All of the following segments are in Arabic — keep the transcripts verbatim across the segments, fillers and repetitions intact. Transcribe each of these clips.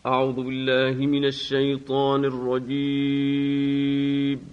أعوذ بالله من الشيطان الرجيم.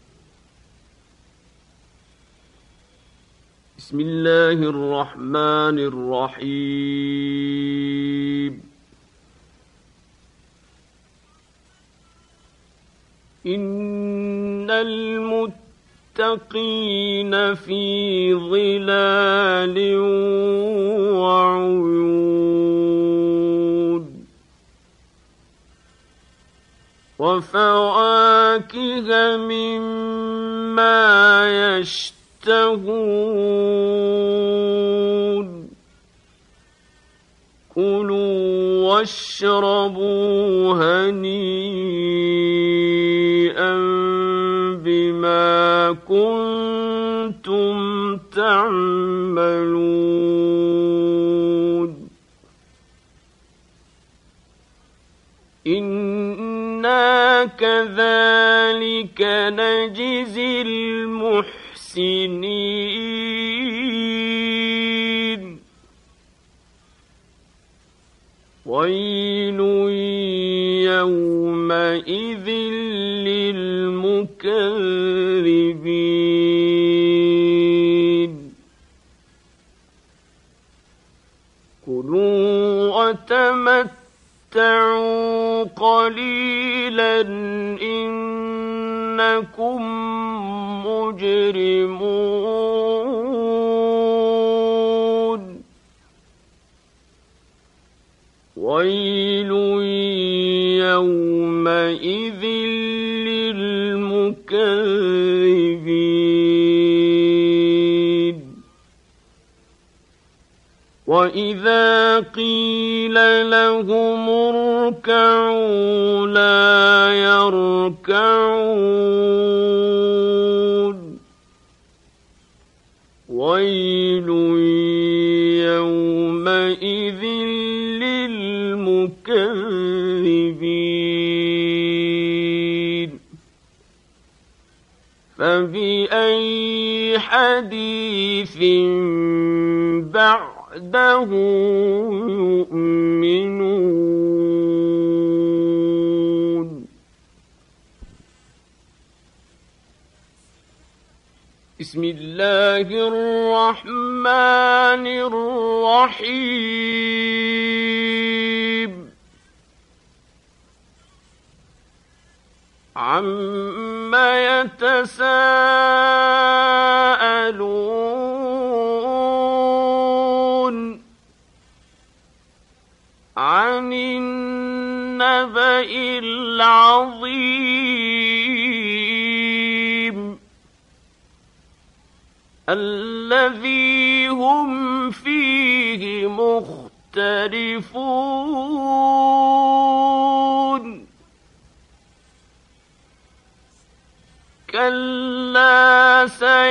بسم الله الرحمن الرحيم. إن المتقين في ظلال وعيون وفواكه مما يشتهون كلوا واشربوا هنيئا بما كنتم تعملون إنا كذلك نجزي المحسنين ويل يومئذ للمكذبين كلوا وتمتعوا قليلا إنكم مجرمون ويل يومئذ للمكذبين وإذا قيل لهم اركعوا لا يركعون ويل يومئذ للمكذبين فبأي حديث بعده يؤمنون بسم الله الرحمن الرحيم عما يتساءلون عن النبأ العظيم الذي هم فيه مختلفون كلا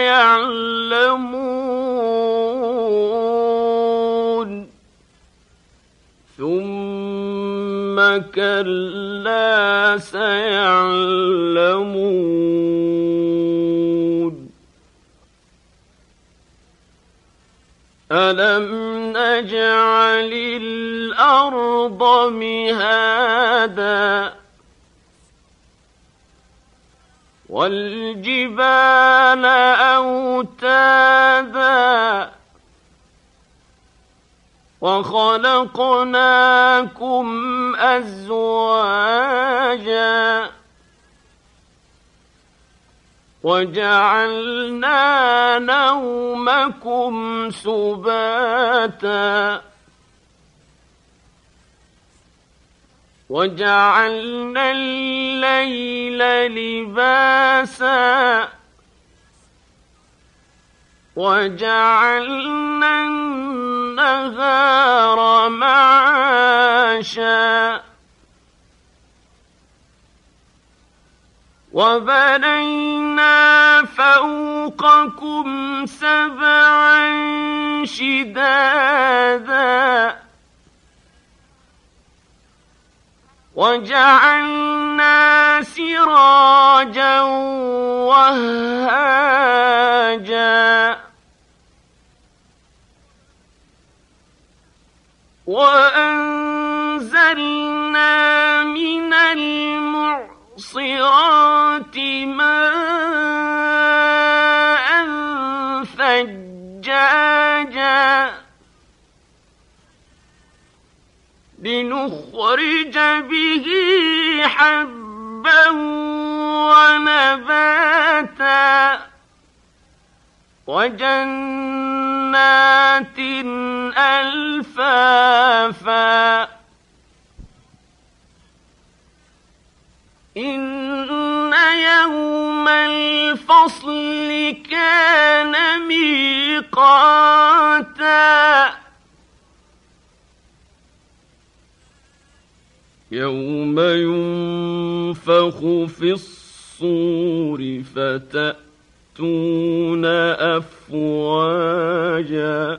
سيعلمون ثم كلا سيعلمون ألم نجعل الأرض مهادا والجبال أوتادا وخلقناكم أزواجا وجعلنا نومكم سباتا وجعلنا الليل لباسا وجعلنا النهار معاشا وبنينا فوقكم سبعا شدادا وجعلنا سراجا وهاجا وأنزلنا لنخرج به حبا ونباتا وجنات ألفافا إن يوم الفصل كان ميقاتا يوم ينفخ في الصور فتأتون أفواجا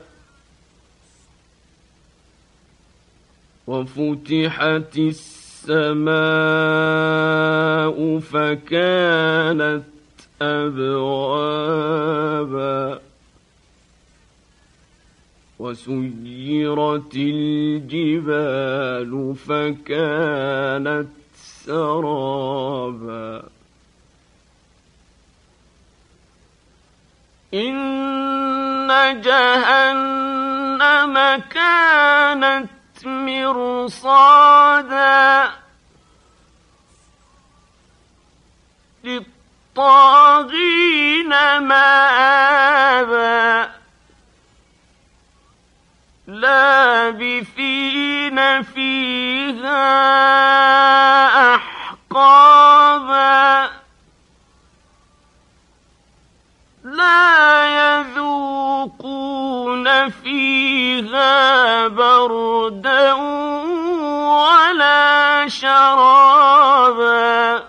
وفتحت السماء فكانت أبوابا وسيرت الجبال فكانت سرابا إن جهنم كانت مرصادا للطاغين مآبا لابثين فيها أحقابا لا يذوقون فيها بردا ولا شرابا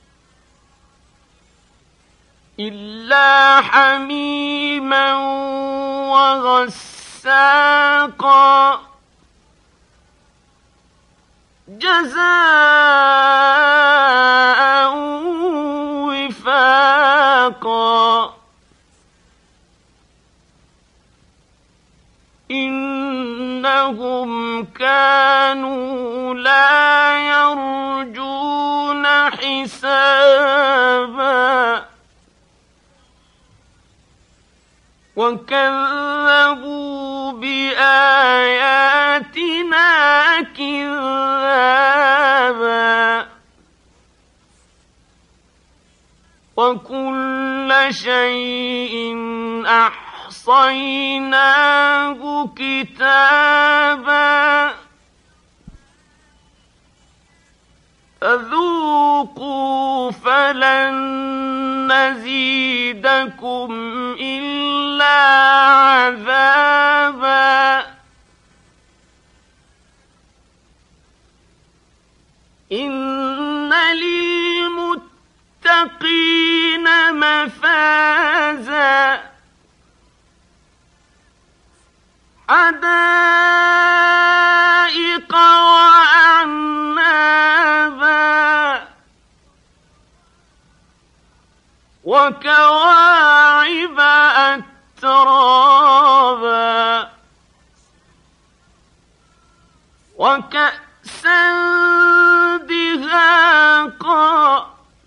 إلا حميما وغساقا جزاء وفاقا إنهم كانوا لا يرجون حسابا وكذبوا بآياتنا كذابا وكل شيء أحصيناه كتابا فذوقوا فلن نزيدكم إلا عذابا إن للمتقين مفازا حدائق وأعنابا وكواعب أترابا وكأسا دهاقا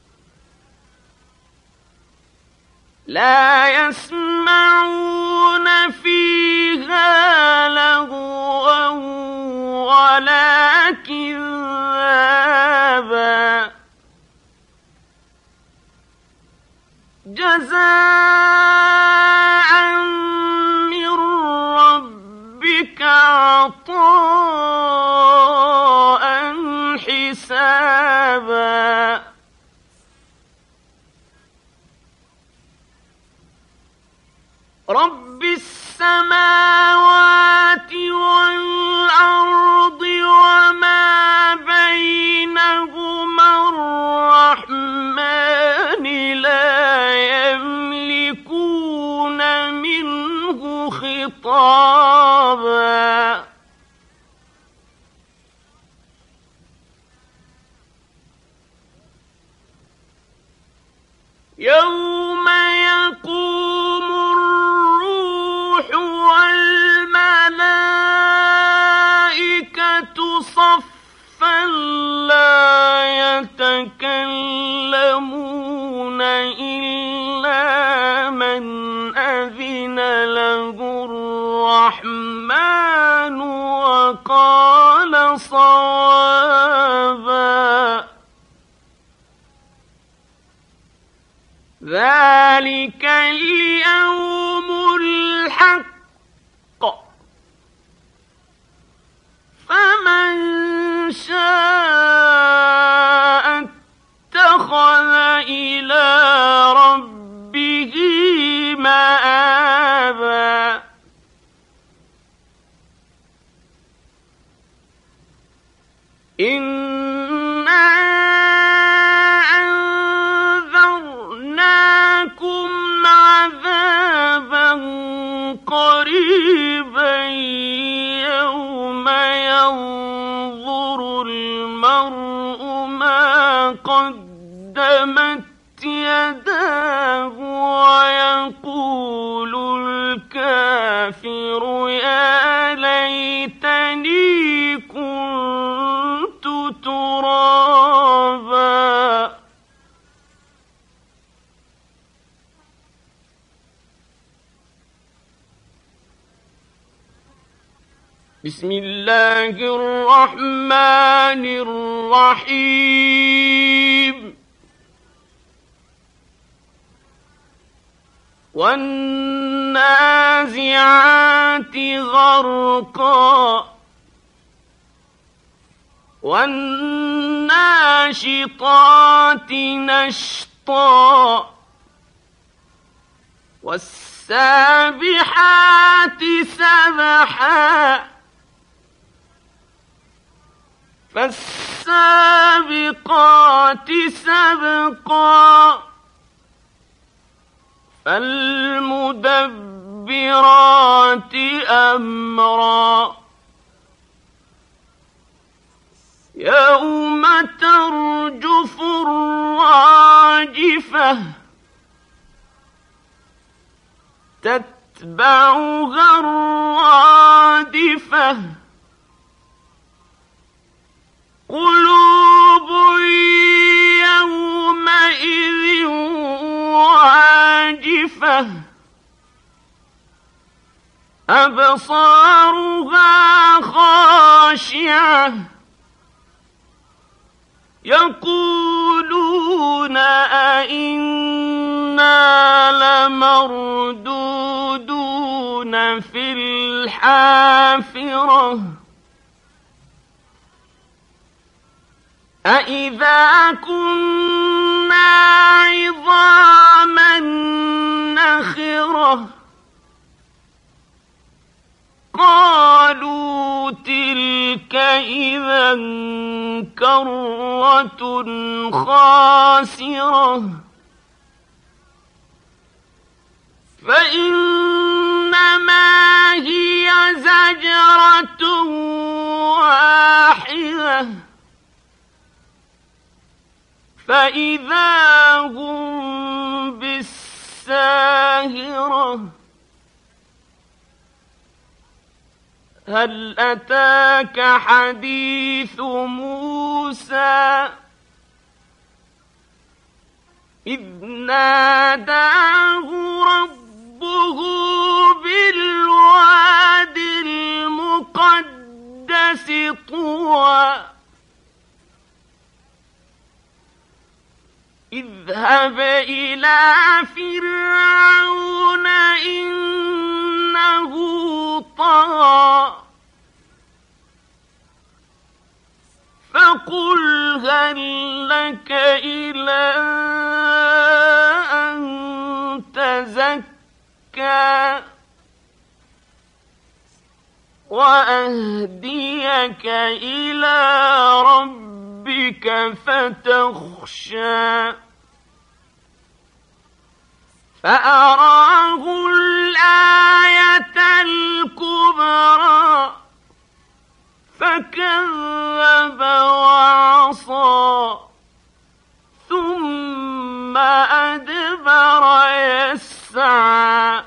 لا يسمعون فيها لغوا ولا كذابا جزاء من ربك عطاء حسابا رب السماوات والأرض وما بينهما الرحمن لا يملكون منه خطابا يوم يقوم الروح والملائكة صفا لا يتكلمون إلا من أذن له الرحمن وقال صدقا ذلك اليوم الحق فمن شاء اتخذ إلى ربه مآبا إنا أنذرناكم عذابا قريبا يوم ينظر المرء ما قدمت يداه ويقول الكافر يا ليتني كنت ترابا بسم الله الرحمن الرحيم والنازعات غرقا والناشطات نشطا والسابحات سبحا فالسابقات سبقا فالمدبرات أمرا يوم ترجف الراجفة تتبعها الرادفة قلوب يومئذ واجفة أبصارها خاشعة يقولون أئنا لمردودون في الحافرة أإذا كنا عظاما نخرة قالوا تلك إذا كرة خاسرة فإنما هي زجرة واحدة فإذا هم بالساهرة هل أتاك حديث موسى إذ ناداه ربه بالواد المقدس طوى اذهب إلى فرعون إنه طغى فقل هل لك إلى أن تزكى وأهديك إلى ربك فتخشى فأراه الآية الكبرى فكذب وعصى ثم أدبر يسعى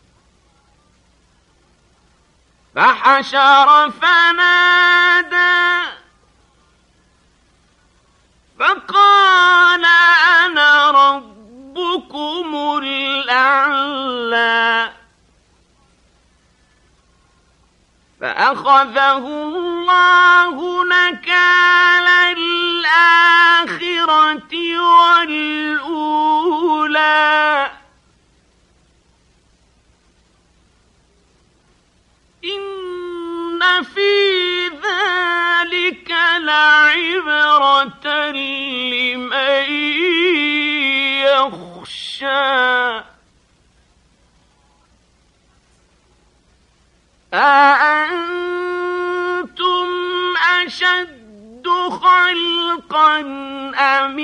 فحشر فنادى فقال أنا ربكم الأعلى فأخذه الله نكال الآخرة والأولى أشد خلقا أم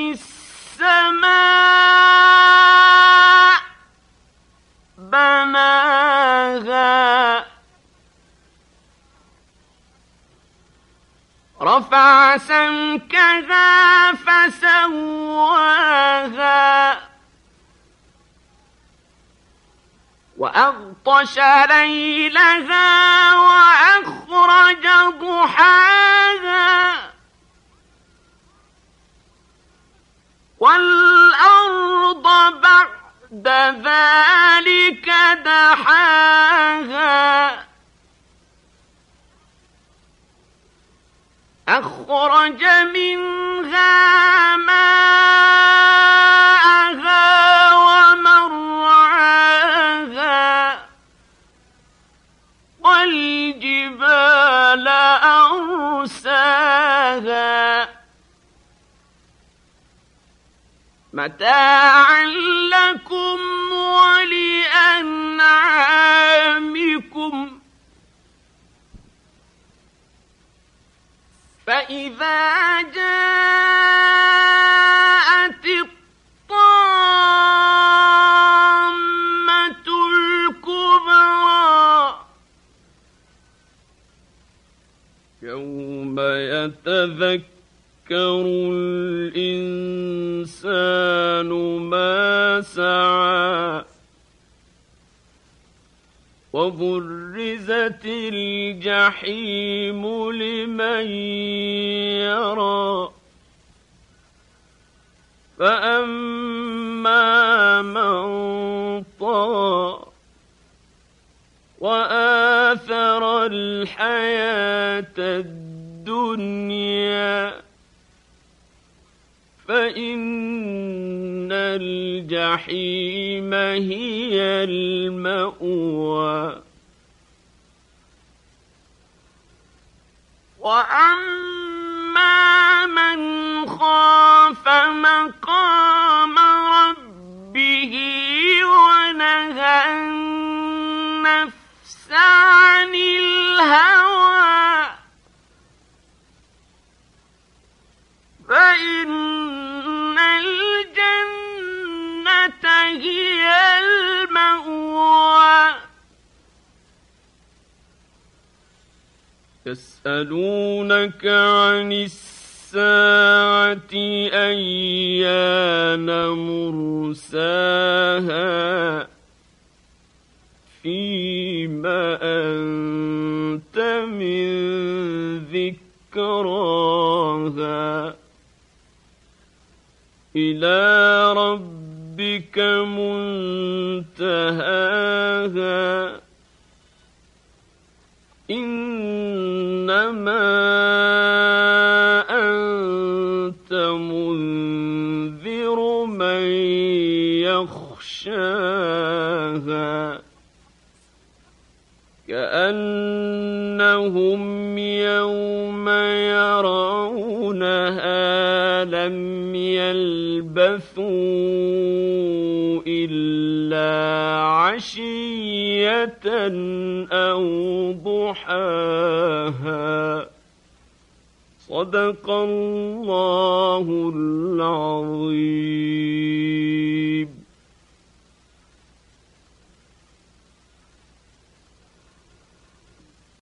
السماء بناها رفع سمكها فسواها وأغطش ليلها وأخرج ضحاها والأرض بعد ذلك دحاها أخرج منها ماءها ومرعاها والجبال أرساها متاعا لكم ولأنعامكم فإذا جاءت الطامة الكبرى يوم يتذكر الإنسان ما سعى وبرزت الجحيم لمن يرى فأما من طغى وآثر الحياة الدنيا فإن الجحيم هي المأوى وأما من خاف مقام ربه ونهى النفس عن الهوى فإن الجنة هي المأوى يسألونك عن الساعة أيان مرساها فيما أنت من ذكراها إلى ربك منتهاها إنما أنت منذر من يخشاها كأنهم يوم يرونها لم يلبثوا إلا عشية أو ضحاها صدق الله العظيم.